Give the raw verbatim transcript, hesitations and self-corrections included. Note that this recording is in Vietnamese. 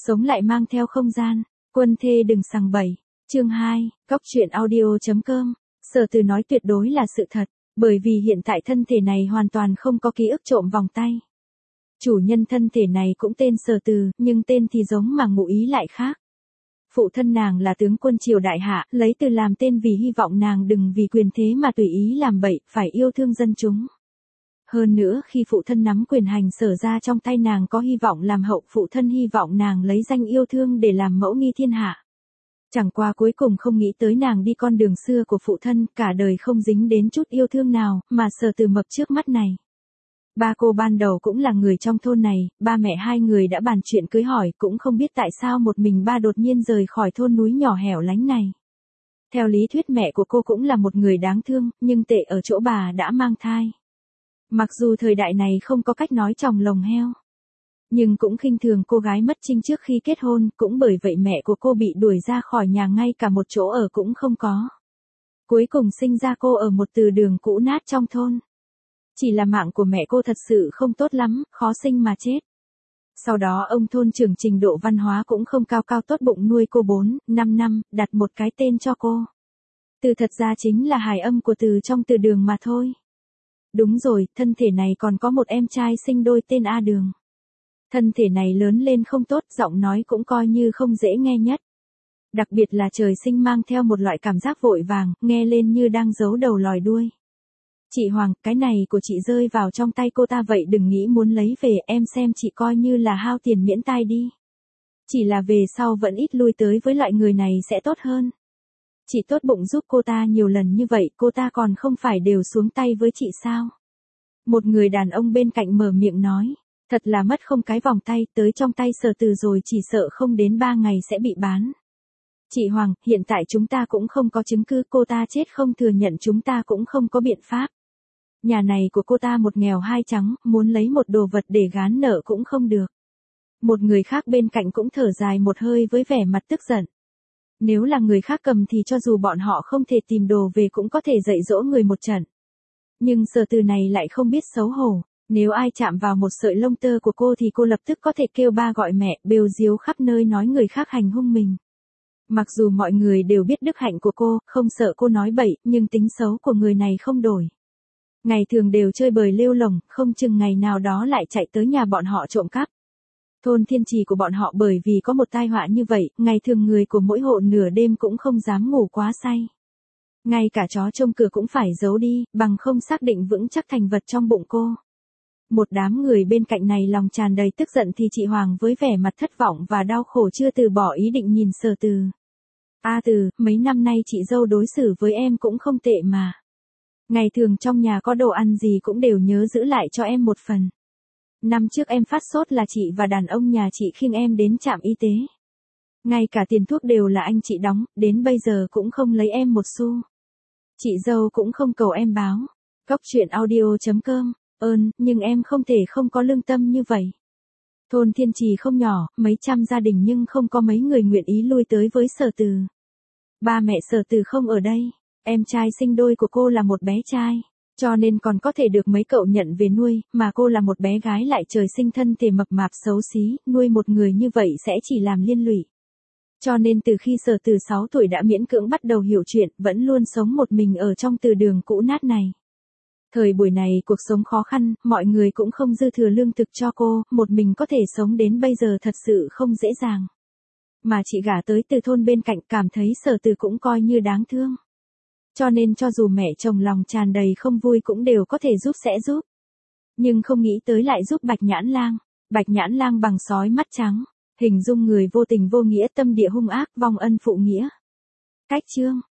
Sống lại mang theo không gian, quân thê đừng sằng bậy. Chương hai, Góc truyện audio chấm com. Sở Từ nói tuyệt đối là sự thật, bởi vì hiện tại thân thể này hoàn toàn không có ký ức trộm vòng tay. Chủ nhân thân thể này cũng tên Sở Từ, nhưng tên thì giống mà ngụ ý lại khác. Phụ thân nàng là tướng quân triều đại hạ, lấy Từ làm tên vì hy vọng nàng đừng vì quyền thế mà tùy ý làm bậy, phải yêu thương dân chúng. Hơn nữa khi phụ thân nắm quyền hành Sở ra trong tay nàng có hy vọng làm hậu, phụ thân hy vọng nàng lấy danh yêu thương để làm mẫu nghi thiên hạ. Chẳng qua cuối cùng không nghĩ tới nàng đi con đường xưa của phụ thân, cả đời không dính đến chút yêu thương nào, mà Sở Từ mập trước mắt này. Ba cô ban đầu cũng là người trong thôn này, ba mẹ hai người đã bàn chuyện cưới hỏi, cũng không biết tại sao một mình ba đột nhiên rời khỏi thôn núi nhỏ hẻo lánh này. Theo lý thuyết mẹ của cô cũng là một người đáng thương, nhưng tệ ở chỗ bà đã mang thai. Mặc dù thời đại này không có cách nói chồng lồng heo, nhưng cũng khinh thường cô gái mất trinh trước khi kết hôn, cũng bởi vậy mẹ của cô bị đuổi ra khỏi nhà, ngay cả một chỗ ở cũng không có. Cuối cùng sinh ra cô ở một từ đường cũ nát trong thôn. Chỉ là mạng của mẹ cô thật sự không tốt lắm, khó sinh mà chết. Sau đó ông thôn trưởng trình độ văn hóa cũng không cao cao tốt bụng nuôi cô bốn, năm năm, đặt một cái tên cho cô. Từ thật ra chính là hài âm của từ trong từ đường mà thôi. Đúng rồi, thân thể này còn có một em trai sinh đôi tên A Đường. Thân thể này lớn lên không tốt, giọng nói cũng coi như không dễ nghe nhất. Đặc biệt là trời sinh mang theo một loại cảm giác vội vàng, nghe lên như đang giấu đầu lòi đuôi. Chị Hoàng, cái này của chị rơi vào trong tay cô ta vậy đừng nghĩ muốn lấy về, em xem chị coi như là hao tiền miễn tai đi. Chỉ là về sau vẫn ít lui tới với loại người này sẽ tốt hơn. Chị tốt bụng giúp cô ta nhiều lần như vậy, cô ta còn không phải đều xuống tay với chị sao? Một người đàn ông bên cạnh mở miệng nói, thật là mất không cái vòng tay, tới trong tay Sở Từ rồi chỉ sợ không đến ba ngày sẽ bị bán. Chị Hoàng, hiện tại chúng ta cũng không có chứng cứ, cô ta chết không thừa nhận chúng ta cũng không có biện pháp. Nhà này của cô ta một nghèo hai trắng, muốn lấy một đồ vật để gán nợ cũng không được. Một người khác bên cạnh cũng thở dài một hơi với vẻ mặt tức giận. Nếu là người khác cầm thì cho dù bọn họ không thể tìm đồ về cũng có thể dạy dỗ người một trận. Nhưng Sở Từ này lại không biết xấu hổ. Nếu ai chạm vào một sợi lông tơ của cô thì cô lập tức có thể kêu ba gọi mẹ, bêu diếu khắp nơi nói người khác hành hung mình. Mặc dù mọi người đều biết đức hạnh của cô, không sợ cô nói bậy, nhưng tính xấu của người này không đổi. Ngày thường đều chơi bời lêu lổng, không chừng ngày nào đó lại chạy tới nhà bọn họ trộm cắp. Thôn Thiên Trì của bọn họ bởi vì có một tai họa như vậy, ngày thường người của mỗi hộ nửa đêm cũng không dám ngủ quá say. Ngay cả chó trông cửa cũng phải giấu đi, bằng không xác định vững chắc thành vật trong bụng cô. Một đám người bên cạnh này lòng tràn đầy tức giận thì chị Hoàng với vẻ mặt thất vọng và đau khổ chưa từ bỏ ý định nhìn Sở Từ. A Từ, mấy năm nay chị dâu đối xử với em cũng không tệ mà. Ngày thường trong nhà có đồ ăn gì cũng đều nhớ giữ lại cho em một phần. Năm trước em phát sốt là chị và đàn ông nhà chị khiêng em đến trạm y tế. Ngay cả tiền thuốc đều là anh chị đóng, đến bây giờ cũng không lấy em một xu. Chị dâu cũng không cầu em báo. Góc truyện audio chấm com. Ơn, nhưng em không thể không có lương tâm như vậy. Thôn Thiên Trì không nhỏ, mấy trăm gia đình nhưng không có mấy người nguyện ý lui tới với Sở Từ. Ba mẹ Sở Từ không ở đây, em trai sinh đôi của cô là một bé trai, cho nên còn có thể được mấy cậu nhận về nuôi, mà cô là một bé gái lại trời sinh thân thể mập mạp xấu xí, nuôi một người như vậy sẽ chỉ làm liên lụy. Cho nên từ khi Sở Từ sáu tuổi đã miễn cưỡng bắt đầu hiểu chuyện, vẫn luôn sống một mình ở trong từ đường cũ nát này. Thời buổi này cuộc sống khó khăn, mọi người cũng không dư thừa lương thực cho cô, một mình có thể sống đến bây giờ thật sự không dễ dàng. Mà chị gả tới từ thôn bên cạnh cảm thấy Sở Từ cũng coi như đáng thương. Cho nên cho dù mẹ chồng lòng tràn đầy không vui cũng đều có thể giúp sẽ giúp. Nhưng không nghĩ tới lại giúp Bạch Nhãn Lang. Bạch Nhãn Lang bằng sói mắt trắng, hình dung người vô tình vô nghĩa tâm địa hung ác vong ân phụ nghĩa. Cách chương